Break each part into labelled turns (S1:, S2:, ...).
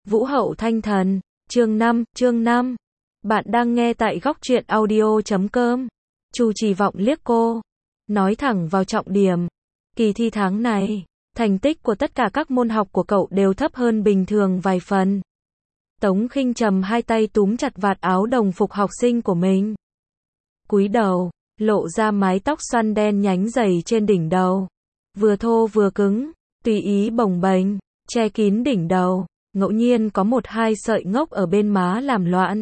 S1: Vũ hậu thanh thần, chương 5. Bạn đang nghe tại góc truyện audio.com. Chu Trì Vọng liếc cô, nói thẳng vào trọng điểm. Kỳ thi tháng này, thành tích của tất cả các môn học của cậu đều thấp hơn bình thường vài phần. Tống Khinh Trầm hai tay túm chặt vạt áo đồng phục học sinh của mình. Cúi đầu, lộ ra mái tóc xoăn đen nhánh dày trên đỉnh đầu. Vừa thô vừa cứng, tùy ý bồng bềnh, che kín đỉnh đầu. Ngẫu nhiên có một hai sợi ngốc ở bên má làm loạn.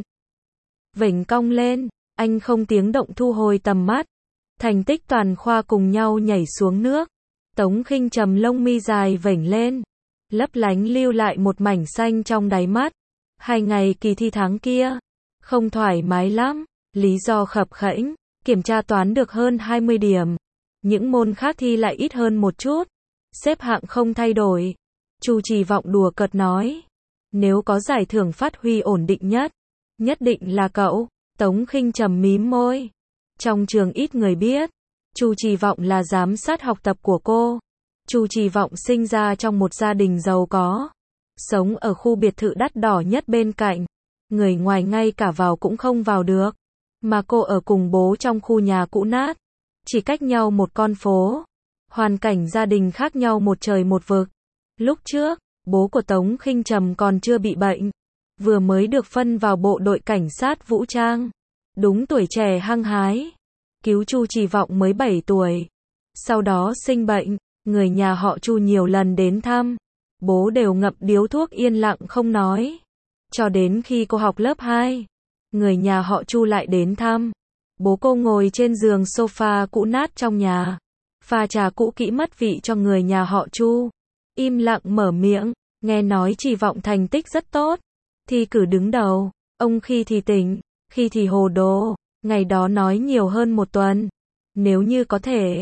S1: Vểnh cong lên, anh không tiếng động thu hồi tầm mắt. Thành tích toàn khoa cùng nhau nhảy xuống nước. Tống Khinh Trầm lông mi dài vểnh lên, lấp lánh lưu lại một mảnh xanh trong đáy mắt. 2 ngày kỳ thi tháng kia, không thoải mái lắm, lý do khập khẽnh, kiểm tra toán được hơn 20 điểm. Những môn khác thi lại ít hơn một chút, xếp hạng không thay đổi. Chu Trì Vọng đùa cợt nói, nếu có giải thưởng phát huy ổn định nhất định là cậu. Tống Khinh Trầm mím môi. Trong trường ít người biết, Chu Trì Vọng là giám sát học tập của cô. Chu Trì Vọng sinh ra trong một gia đình giàu có, sống ở khu biệt thự đắt đỏ nhất bên cạnh. Người ngoài ngay cả vào cũng không vào được. Mà cô ở cùng bố trong khu nhà cũ nát, chỉ cách nhau một con phố. Hoàn cảnh gia đình khác nhau một trời một vực. Lúc trước, bố của Tống Khinh Trầm còn chưa bị bệnh, vừa mới được phân vào bộ đội cảnh sát vũ trang. Đúng tuổi trẻ hăng hái, cứu Chu Trì Vọng mới 7 tuổi. Sau đó sinh bệnh, người nhà họ Chu nhiều lần đến thăm. Bố đều ngậm điếu thuốc yên lặng không nói. Cho đến khi cô học lớp 2, người nhà họ Chu lại đến thăm. Bố cô ngồi trên giường sofa cũ nát trong nhà, pha trà cũ kỹ mất vị cho người nhà họ Chu. Im lặng mở miệng, nghe nói Trì Vọng thành tích rất tốt, thi cử đứng đầu. Ông khi thì tỉnh, khi thì hồ đồ. Ngày đó nói nhiều hơn một tuần. Nếu như có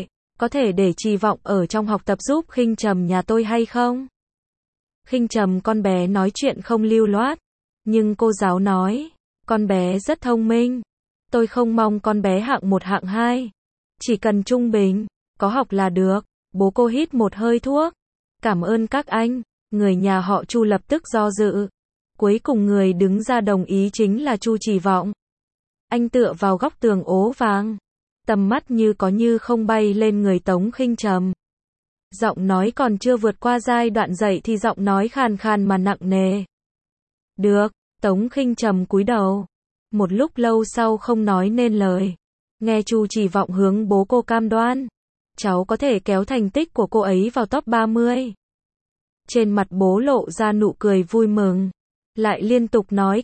S1: thể để Trì Vọng ở trong học tập giúp Khinh Trầm nhà tôi hay không? Khinh Trầm con bé nói chuyện không lưu loát, nhưng cô giáo nói, con bé rất thông minh. Tôi không mong con bé hạng 1 hạng 2, chỉ cần trung bình, có học là được. Bố cô hít một hơi thuốc. Cảm ơn các anh. Người nhà họ Chu lập tức do dự. Cuối cùng người đứng ra đồng ý chính là Chu Trì Vọng. Anh tựa vào góc tường ố vàng, tầm mắt như có như không bay lên người Tống Khinh Trầm. Giọng nói còn chưa vượt qua giai đoạn dậy thì giọng nói khàn khàn mà nặng nề. Được. Tống Khinh Trầm cúi đầu. Một lúc lâu sau không nói nên lời. Nghe Chu Trì Vọng hướng bố cô cam đoan, cháu có thể kéo thành tích của cô ấy vào top 30. Trên mặt bố lộ ra nụ cười vui mừng, lại liên tục nói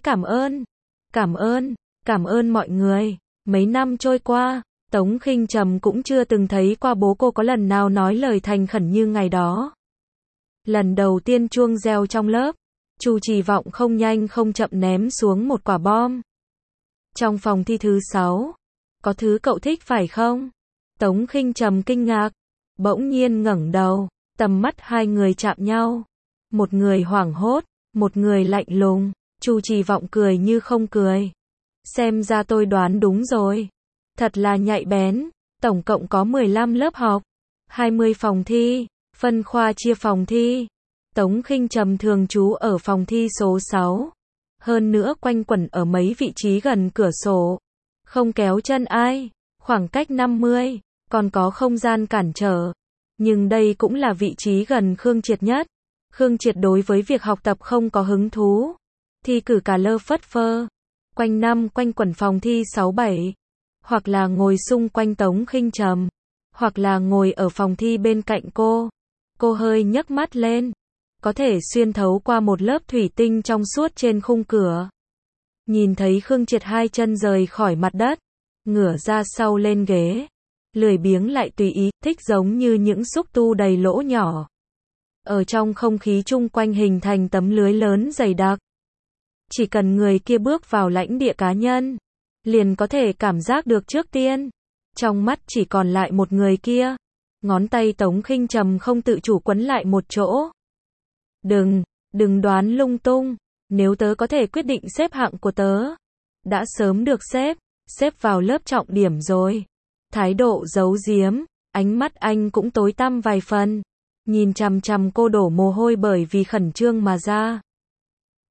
S1: cảm ơn mọi người. Mấy năm trôi qua, Tống Khinh Trầm cũng chưa từng thấy qua bố cô có lần nào nói lời thành khẩn như ngày đó. Lần đầu tiên chuông reo trong lớp, Chu Trì Vọng không nhanh không chậm ném xuống một quả bom. Trong phòng thi thứ 6, có thứ cậu thích phải không? Tống Khinh Trầm kinh ngạc, bỗng nhiên ngẩng đầu, tầm mắt hai người chạm nhau. Một người hoảng hốt, một người lạnh lùng. Chu Trì Vọng cười như không cười. Xem ra tôi đoán đúng rồi. Thật là nhạy bén. Tổng cộng có 15 lớp học, 20 phòng thi, phân khoa chia phòng thi. Tống Khinh Trầm thường trú ở phòng thi số 6. Hơn nữa quanh quẩn ở mấy vị trí gần cửa sổ. Không kéo chân ai, khoảng cách 50, còn có không gian cản trở. Nhưng đây cũng là vị trí gần Khương Triệt nhất. Khương Triệt đối với việc học tập không có hứng thú. Thi cử cả lơ phất phơ. Quanh năm quanh quẩn phòng thi 6-7. Hoặc là ngồi xung quanh Tống Khinh Trầm, hoặc là ngồi ở phòng thi bên cạnh cô. Cô hơi nhấc mắt lên, có thể xuyên thấu qua một lớp thủy tinh trong suốt trên khung cửa. Nhìn thấy Khương Triệt hai chân rời khỏi mặt đất, ngửa ra sau lên ghế, lười biếng lại tùy ý, thích giống như những xúc tu đầy lỗ nhỏ. Ở trong không khí chung quanh hình thành tấm lưới lớn dày đặc. Chỉ cần người kia bước vào lãnh địa cá nhân, liền có thể cảm giác được trước tiên. Trong mắt chỉ còn lại một người kia. Ngón tay Tống Khinh Trầm không tự chủ quấn lại một chỗ. Đừng đoán lung tung. Nếu tớ có thể quyết định xếp hạng của tớ, đã sớm được xếp vào lớp trọng điểm rồi. Thái độ giấu giếm, ánh mắt anh cũng tối tăm vài phần. Nhìn chằm chằm cô đổ mồ hôi bởi vì khẩn trương mà ra.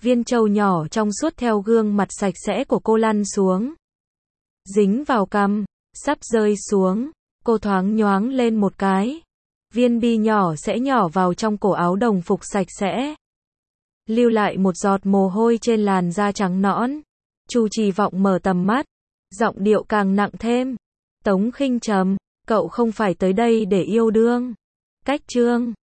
S1: Viên trầu nhỏ trong suốt theo gương mặt sạch sẽ của cô lăn xuống. Dính vào cằm, sắp rơi xuống. Cô thoáng nhoáng lên một cái. Viên bi nhỏ sẽ nhỏ vào trong cổ áo đồng phục sạch sẽ. Lưu lại một giọt mồ hôi trên làn da trắng nõn. Chu Trì Vọng mở tầm mắt. Giọng điệu càng nặng thêm. Tống Khinh Trầm, cậu không phải tới đây để yêu đương. Cách Trương